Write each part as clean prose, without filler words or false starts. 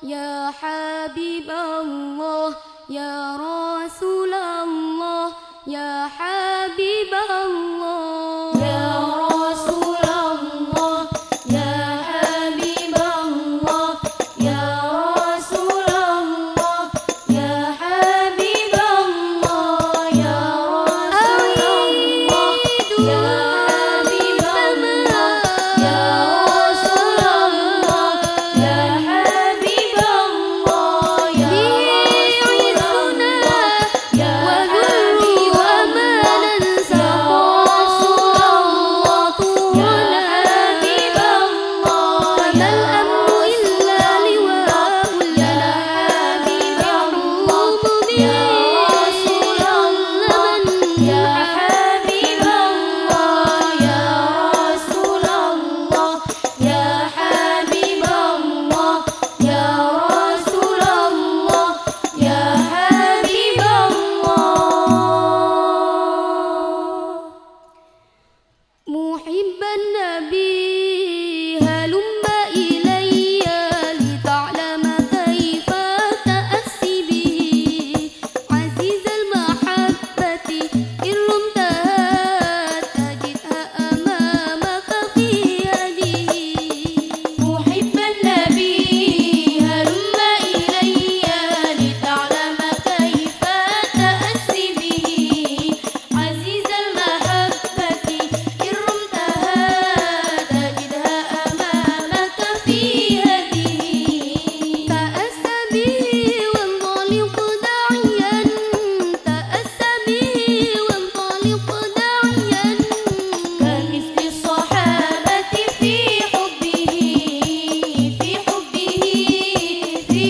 ya Habiballah, ya Rasulullah, ya Habiballah, ya Rasulullah, ya Habiballah, ya Rasulullah, ya Habiballah, ya Rasulullah, ya Habiballah, ya Rasulullah, ya Habiballah, ya Rasulullah, ya Habiballah, ya Rasulullah, ya Habiballah, ya Rasulullah, ya Habiballah, ya Rasulullah, ya Habiballah, ya Rasulullah, ya Habiballah, ya Rasulullah, ya Habiballah. Muhibban Nabi halumma ilayya lita'lama kaifa ta'assi bihi azizal mahabbati irrumtahat tajidha amamaka fi yadihi. Muhibban Nabi halumma ilayya lita'lama kaifa ta'assi bihi azizal mahabbati irrumtahat tajidha amamaka fi yadihi. Ta'assa bihi wantaliq da'iyan, ta'assa bihi wantaliq da'iyan kamithli sahabati fi hubbihi, fi hubbihi, fi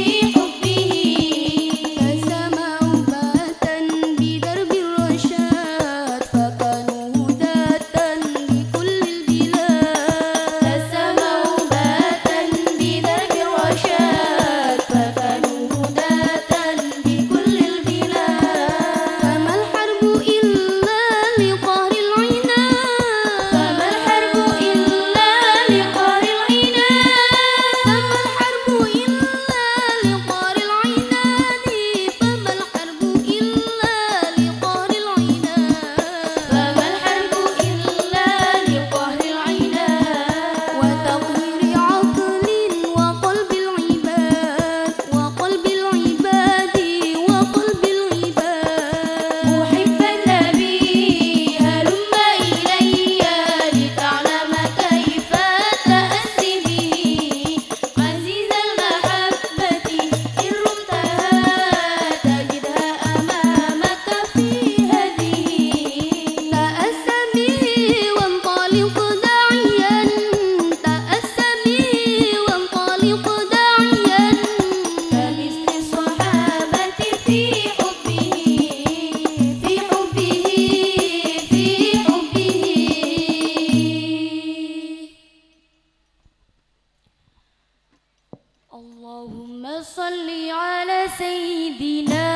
hubbihi. Tasama'u batan bidarbi rasyad fakanu hudatan likullil bilad. Tasama'u batan bidarbi rasyad fakanu hudatan likullil bilad. Famal harbu illa liqahril inad, famal harbu illa liqahril inad, famal harbu illa liqahril inad, famal harbu illa liqahril inad, famal harbu illa liqahril inad wa taqhiri aqlin wa qalbil ibad, wa qalbil ibadi wa qalbil ibad. Muhibban Nabi halumma ilayya lita'lama kaifa ta'assi bihi azizal mahabbati irrumtahat tajidha amamaka fi hadihi. Ta'assa bihi wantaliq da'iyan, ta'assa bihi wantaliq da'iyan kamithli sahabati fi hubbihi, fi hubbihi, fi hubbihi. Allahumma salli ala sayyidina